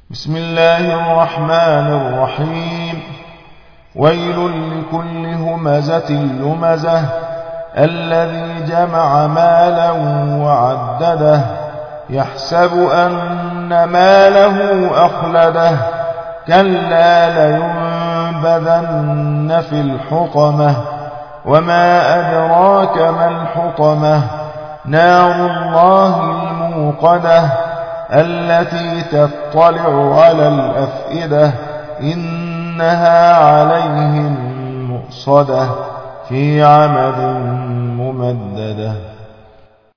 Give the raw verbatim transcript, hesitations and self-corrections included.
بسم الله الرحمن الرحيم. ويل لكل همزة لمزة الذي جمع مالا وعدده يحسب أن ماله أخلده كلا لينبذن في الحطمة وما أدراك ما الحطمة نار الله الموقدة التي تطلع على الأفئدة إنها عليهم مؤصدة في عمد ممددة.